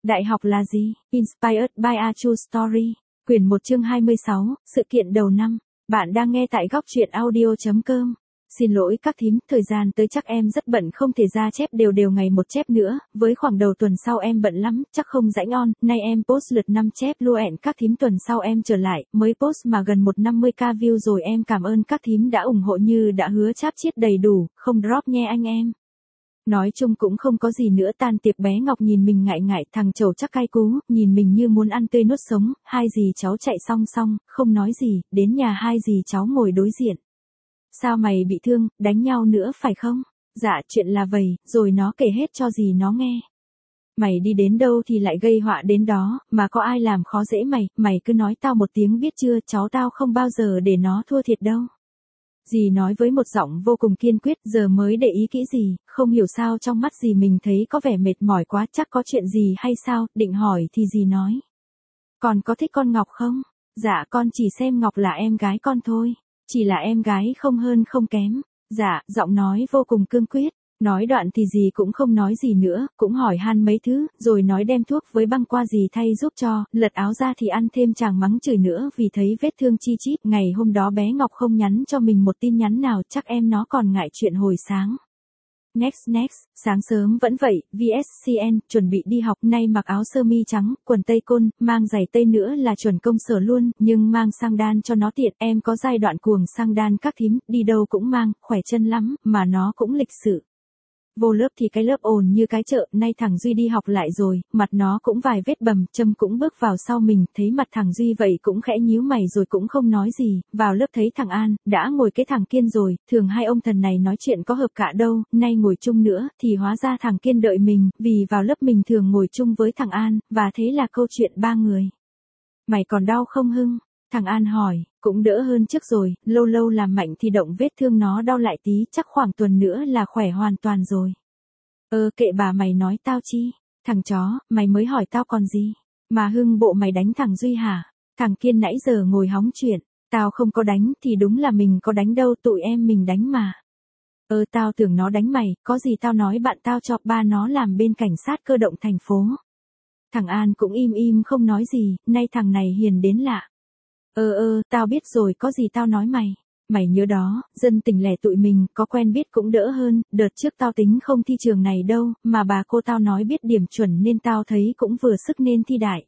Đại học là gì? Inspired by a True Story. Quyển 1 chương 26, sự kiện đầu năm. Bạn đang nghe tại góc truyện audio.com. Xin lỗi các thím, thời gian tới chắc em rất bận không thể ra chép đều ngày một chép nữa, với khoảng đầu tuần sau em bận lắm, chắc không rảnh on, nay em post lượt 5 chép luôn ẹn các thím tuần sau em trở lại, mới post mà gần 150k view rồi em cảm ơn các thím đã ủng hộ như đã hứa cháp chiết đầy đủ, không drop nha anh em. Nói chung cũng không có gì nữa, tan tiệc bé Ngọc nhìn mình ngại thằng trầu chắc cay cú, nhìn mình như muốn ăn tươi nuốt sống, hai dì cháu chạy xong, không nói gì, đến nhà hai dì cháu ngồi đối diện. Sao mày bị thương, đánh nhau nữa phải không? Dạ chuyện là vậy, rồi nó kể hết cho dì nó nghe. Mày đi đến đâu thì lại gây họa đến đó, mà có ai làm khó dễ mày cứ nói tao một tiếng biết chưa, cháu tao không bao giờ để nó thua thiệt đâu. Dì nói với một giọng vô cùng kiên quyết, giờ mới để ý kỹ gì, không hiểu sao trong mắt dì mình thấy có vẻ mệt mỏi quá, chắc có chuyện gì hay sao, định hỏi thì dì nói. Còn có thích con Ngọc không? Dạ con chỉ xem Ngọc là em gái con thôi, chỉ là em gái không hơn không kém. Dạ, giọng nói vô cùng cương quyết. Nói đoạn thì dì cũng không nói gì nữa, cũng hỏi han mấy thứ, rồi nói đem thuốc với băng qua dì thay giúp cho, lật áo ra thì ăn thêm chàng mắng chửi nữa vì thấy vết thương chi chít. Ngày hôm đó bé Ngọc không nhắn cho mình một tin nhắn nào, chắc em nó còn ngại chuyện hồi sáng. Next, sáng sớm vẫn vậy, VSCN, chuẩn bị đi học, nay mặc áo sơ mi trắng, quần tây côn, mang giày tây nữa là chuẩn công sở luôn, nhưng mang sang đan cho nó tiện, em có giai đoạn cuồng sang đan các thím, đi đâu cũng mang, khỏe chân lắm, mà nó cũng lịch sự. Vô lớp thì cái lớp ồn như cái chợ, nay thằng Duy đi học lại rồi, mặt nó cũng vài vết bầm, Trâm cũng bước vào sau mình, thấy mặt thằng Duy vậy cũng khẽ nhíu mày rồi cũng không nói gì, vào lớp thấy thằng An, đã ngồi cái thằng Kiên rồi, thường hai ông thần này nói chuyện có hợp cả đâu, nay ngồi chung nữa, thì hóa ra thằng Kiên đợi mình, vì vào lớp mình thường ngồi chung với thằng An, và thế là câu chuyện ba người. Mày còn đau không Hưng? Thằng An hỏi, cũng đỡ hơn trước rồi, lâu làm mạnh thì động vết thương nó đau lại tí, chắc khoảng tuần nữa là khỏe hoàn toàn rồi. Kệ bà mày nói tao chi, thằng chó, mày mới hỏi tao còn gì, mà Hưng bộ mày đánh thằng Duy hả? Thằng Kiên nãy giờ ngồi hóng chuyện, tao không có đánh thì đúng là mình có đánh đâu, tụi em mình đánh mà. Tao tưởng nó đánh mày, có gì tao nói bạn tao cho ba nó làm bên cảnh sát cơ động thành phố. Thằng An cũng im không nói gì, nay thằng này hiền đến lạ. Tao biết rồi, có gì tao nói mày. Mày nhớ đó, dân tỉnh lẻ tụi mình, có quen biết cũng đỡ hơn, đợt trước tao tính không thi trường này đâu, mà bà cô tao nói biết điểm chuẩn nên tao thấy cũng vừa sức nên thi đại.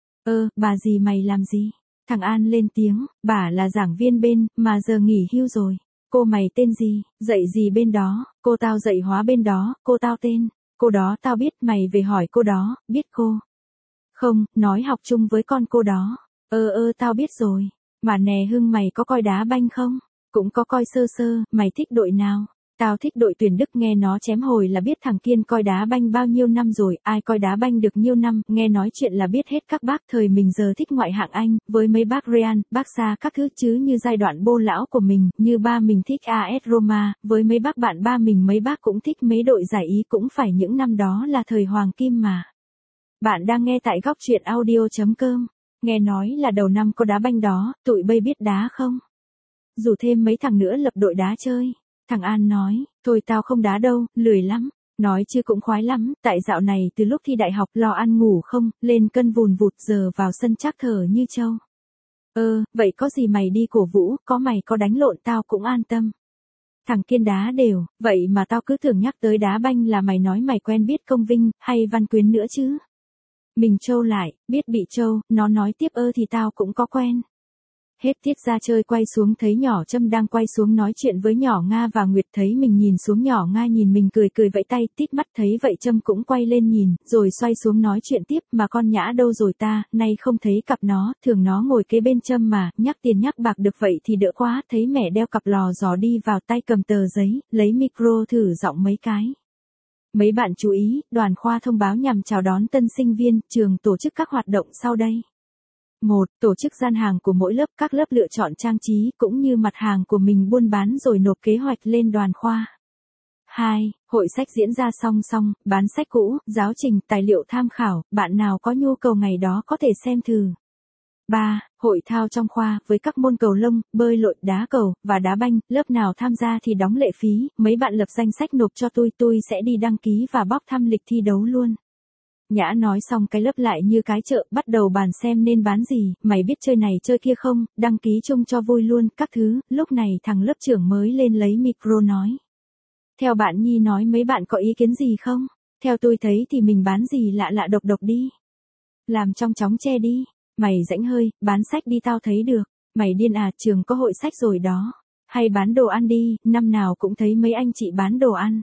Bà gì mày làm gì? Thằng An lên tiếng, bà là giảng viên bên, mà giờ nghỉ hưu rồi. Cô mày tên gì, dạy gì bên đó? Cô tao dạy hóa bên đó, cô tao tên. Cô đó tao biết, mày về hỏi cô đó, biết cô. Không, nói học chung với con cô đó. Tao biết rồi. Mà nè Hưng, mày có coi đá banh không? Cũng có coi sơ, mày thích đội nào? Tao thích đội tuyển Đức, nghe nó chém hồi là biết thằng Kiên coi đá banh bao nhiêu năm rồi, ai coi đá banh được nhiêu năm, nghe nói chuyện là biết hết các bác thời mình giờ thích ngoại hạng Anh, với mấy bác Real, Barca các thứ chứ như giai đoạn bô lão của mình, như ba mình thích AS Roma, với mấy bác bạn ba mình mấy bác cũng thích mấy đội giải Ý, cũng phải những năm đó là thời hoàng kim mà. Bạn đang nghe tại góc truyện audio.com. Nghe nói là đầu năm có đá banh đó, tụi bay biết đá không? Rủ thêm mấy thằng nữa lập đội đá chơi. Thằng An nói, thôi tao không đá đâu, lười lắm. Nói chứ cũng khoái lắm, tại dạo này từ lúc thi đại học lo ăn ngủ không, lên cân vùn vụt, giờ vào sân chắc thở như trâu. Vậy có gì mày đi cổ vũ, có mày có đánh lộn tao cũng an tâm. Thằng Kiên đá đều, vậy mà tao cứ tưởng nhắc tới đá banh là mày nói mày quen biết Công Vinh, hay Văn Quyến nữa chứ. Mình trâu lại, biết bị trâu, nó nói tiếp thì tao cũng có quen. Hết tiết ra chơi quay xuống thấy nhỏ Trâm đang quay xuống nói chuyện với nhỏ Nga và Nguyệt, thấy mình nhìn xuống nhỏ Nga nhìn mình cười vẫy tay tít mắt, thấy vậy Trâm cũng quay lên nhìn, rồi xoay xuống nói chuyện tiếp, mà con Nhã đâu rồi ta, nay không thấy cặp nó, thường nó ngồi kế bên Trâm mà, nhắc tiền nhắc bạc được vậy thì đỡ quá, thấy mẹ đeo cặp lò giò đi vào, tay cầm tờ giấy, lấy micro thử giọng mấy cái. Mấy bạn chú ý, đoàn khoa thông báo nhằm chào đón tân sinh viên, trường tổ chức các hoạt động sau đây. 1. Tổ chức gian hàng của mỗi lớp, các lớp lựa chọn trang trí cũng như mặt hàng của mình buôn bán rồi nộp kế hoạch lên đoàn khoa. 2. Hội sách diễn ra song, bán sách cũ, giáo trình, tài liệu tham khảo, bạn nào có nhu cầu ngày đó có thể xem thử. 3. Hội thao trong khoa, với các môn cầu lông, bơi lội, đá cầu, và đá banh, lớp nào tham gia thì đóng lệ phí, mấy bạn lập danh sách nộp cho tôi sẽ đi đăng ký và bóc thăm lịch thi đấu luôn. Nhã nói xong cái lớp lại như cái chợ, bắt đầu bàn xem nên bán gì, mày biết chơi này chơi kia không, đăng ký chung cho vui luôn, các thứ. Lúc này thằng lớp trưởng mới lên lấy micro nói. Theo bạn Nhi nói mấy bạn có ý kiến gì không? Theo tôi thấy thì mình bán gì lạ lạ độc độc đi. Làm trong chóng che đi. Mày rãnh hơi, bán sách đi tao thấy được. Mày điên à, trường có hội sách rồi đó. Hay bán đồ ăn đi, năm nào cũng thấy mấy anh chị bán đồ ăn.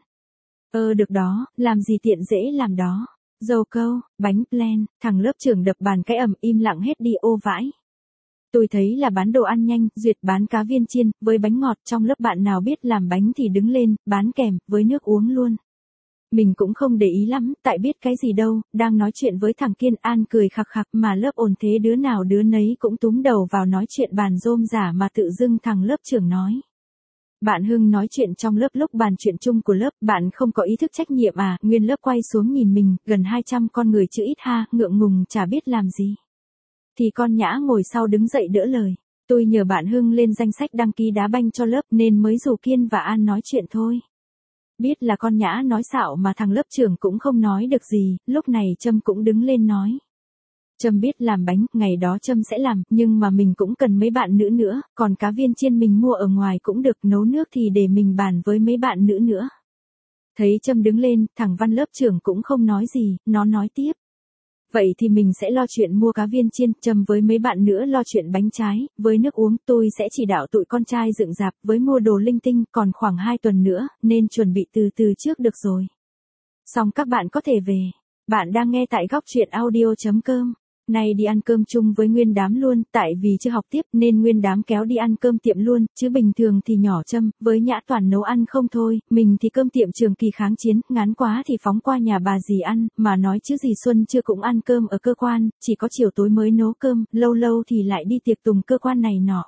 Được đó, làm gì tiện dễ làm đó. Dầu câu, bánh plan, thằng lớp trưởng đập bàn cái ầm im lặng hết đi ô vãi. Tôi thấy là bán đồ ăn nhanh, duyệt bán cá viên chiên, với bánh ngọt, trong lớp bạn nào biết làm bánh thì đứng lên, bán kèm, với nước uống luôn. Mình cũng không để ý lắm, tại biết cái gì đâu, đang nói chuyện với thằng Kiên An cười khặc khặc mà lớp ồn thế đứa nào đứa nấy cũng túm đầu vào nói chuyện bàn rôm rả mà tự dưng thằng lớp trưởng nói. Bạn Hưng nói chuyện trong lớp lúc bàn chuyện chung của lớp, bạn không có ý thức trách nhiệm à, nguyên lớp quay xuống nhìn mình, gần 200 con người chữ ít ha, ngượng ngùng chả biết làm gì. Thì con Nhã ngồi sau đứng dậy đỡ lời. Tôi nhờ bạn Hưng lên danh sách đăng ký đá banh cho lớp nên mới rủ Kiên và An nói chuyện thôi. Biết là con Nhã nói xạo mà thằng lớp trưởng cũng không nói được gì, lúc này Trâm cũng đứng lên nói. Trâm biết làm bánh, ngày đó Trâm sẽ làm, nhưng mà mình cũng cần mấy bạn nữ nữa, còn cá viên chiên mình mua ở ngoài cũng được, nấu nước thì để mình bàn với mấy bạn nữ nữa. Thấy Trâm đứng lên, thằng Văn lớp trưởng cũng không nói gì, nó nói tiếp. Vậy thì mình sẽ lo chuyện mua cá viên chiên, Trâm với mấy bạn nữa lo chuyện bánh trái, với nước uống tôi sẽ chỉ đạo tụi con trai dựng rạp với mua đồ linh tinh, còn khoảng 2 tuần nữa, nên chuẩn bị từ từ trước được rồi. Xong các bạn có thể về. Bạn đang nghe tại góc truyện audio.com. Nay đi ăn cơm chung với nguyên đám luôn, tại vì chưa học tiếp nên nguyên đám kéo đi ăn cơm tiệm luôn, chứ bình thường thì nhỏ Trâm, với Nhã toàn nấu ăn không thôi, mình thì cơm tiệm trường kỳ kháng chiến, ngán quá thì phóng qua nhà bà dì ăn, mà nói chứ dì Xuân chưa cũng ăn cơm ở cơ quan, chỉ có chiều tối mới nấu cơm, lâu lâu thì lại đi tiệc tùng cơ quan này nọ.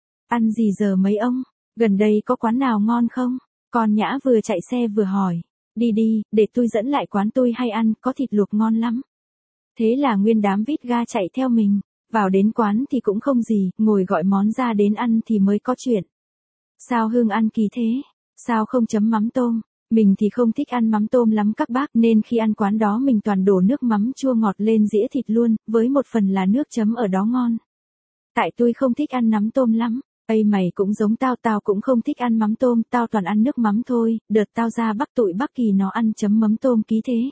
Ăn gì giờ mấy ông? Gần đây có quán nào ngon không? Con Nhã vừa chạy xe vừa hỏi. Đi đi, để tôi dẫn lại quán tôi hay ăn, có thịt luộc ngon lắm. Thế là nguyên đám vít ga chạy theo mình. Vào đến quán thì cũng không gì, ngồi gọi món ra đến ăn thì mới có chuyện. Sao Hương ăn kỳ thế? Sao không chấm mắm tôm? Mình thì không thích ăn mắm tôm lắm các bác, nên khi ăn quán đó mình toàn đổ nước mắm chua ngọt lên dĩa thịt luôn, với một phần là nước chấm ở đó ngon. Tại tôi không thích ăn nắm tôm lắm. Ây mày cũng giống tao cũng không thích ăn mắm tôm, tao toàn ăn nước mắm thôi, đợt tao ra Bắc tụi Bắc Kỳ nó ăn chấm mắm tôm ký thế.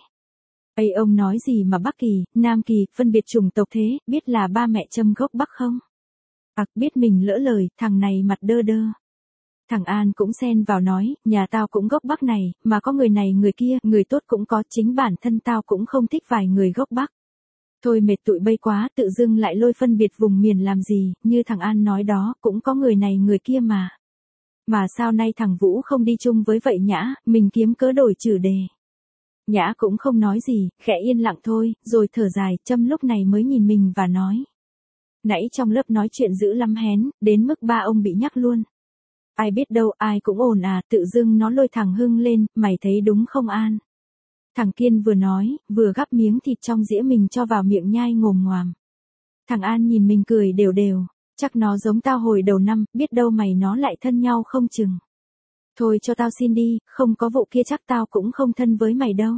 Ây ông nói gì mà Bắc Kỳ, Nam Kỳ, phân biệt chủng tộc thế, biết là ba mẹ Trâm gốc Bắc không? Biết mình lỡ lời, thằng này mặt đơ đơ. Thằng An cũng xen vào nói, nhà tao cũng gốc Bắc này, mà có người này người kia, người tốt cũng có, chính bản thân tao cũng không thích vài người gốc Bắc. Thôi mệt tụi bây quá, tự dưng lại lôi phân biệt vùng miền làm gì, như thằng An nói đó, cũng có người này người kia mà. Mà sao nay thằng Vũ không đi chung với vậy Nhã, mình kiếm cớ đổi chủ đề. Nhã cũng không nói gì, khẽ yên lặng thôi, rồi thở dài, Trâm lúc này mới nhìn mình và nói. Nãy trong lớp nói chuyện dữ lắm hén, đến mức ba ông bị nhắc luôn. Ai biết đâu, ai cũng ồn à, tự dưng nó lôi thằng Hưng lên, mày thấy đúng không An? Thằng Kiên vừa nói, vừa gắp miếng thịt trong dĩa mình cho vào miệng nhai ngồm ngoàm. Thằng An nhìn mình cười đều đều, chắc nó giống tao hồi đầu năm, biết đâu mày nó lại thân nhau không chừng. Thôi cho tao xin đi, không có vụ kia chắc tao cũng không thân với mày đâu.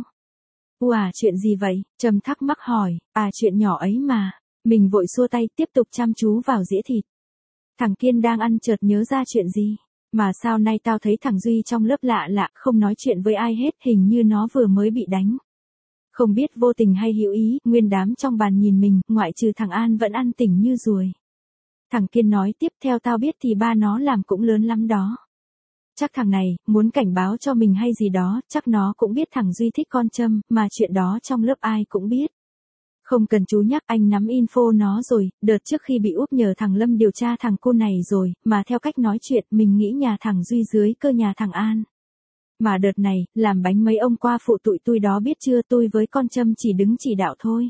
Chuyện gì vậy? Trâm thắc mắc hỏi, chuyện nhỏ ấy mà. Mình vội xua tay tiếp tục chăm chú vào dĩa thịt. Thằng Kiên đang ăn chợt nhớ ra chuyện gì. Mà sao nay tao thấy thằng Duy trong lớp lạ lạ, không nói chuyện với ai hết, hình như nó vừa mới bị đánh. Không biết vô tình hay hữu ý, nguyên đám trong bàn nhìn mình, ngoại trừ thằng An vẫn ăn tỉnh như ruồi. Thằng Kiên nói tiếp, theo tao biết thì ba nó làm cũng lớn lắm đó. Chắc thằng này, muốn cảnh báo cho mình hay gì đó, chắc nó cũng biết thằng Duy thích con Trâm, mà chuyện đó trong lớp ai cũng biết. Không cần chú nhắc, anh nắm info nó rồi, đợt trước khi bị úp nhờ thằng Lâm điều tra thằng cô này rồi, mà theo cách nói chuyện, mình nghĩ nhà thằng Duy dưới cơ nhà thằng An. Mà đợt này, làm bánh mấy ông qua phụ tụi tôi đó biết chưa, tôi với con Trâm chỉ đứng chỉ đạo thôi.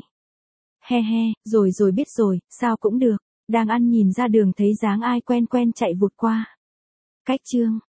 He he, rồi biết rồi, sao cũng được, đang ăn nhìn ra đường thấy dáng ai quen quen chạy vụt qua. Cách chương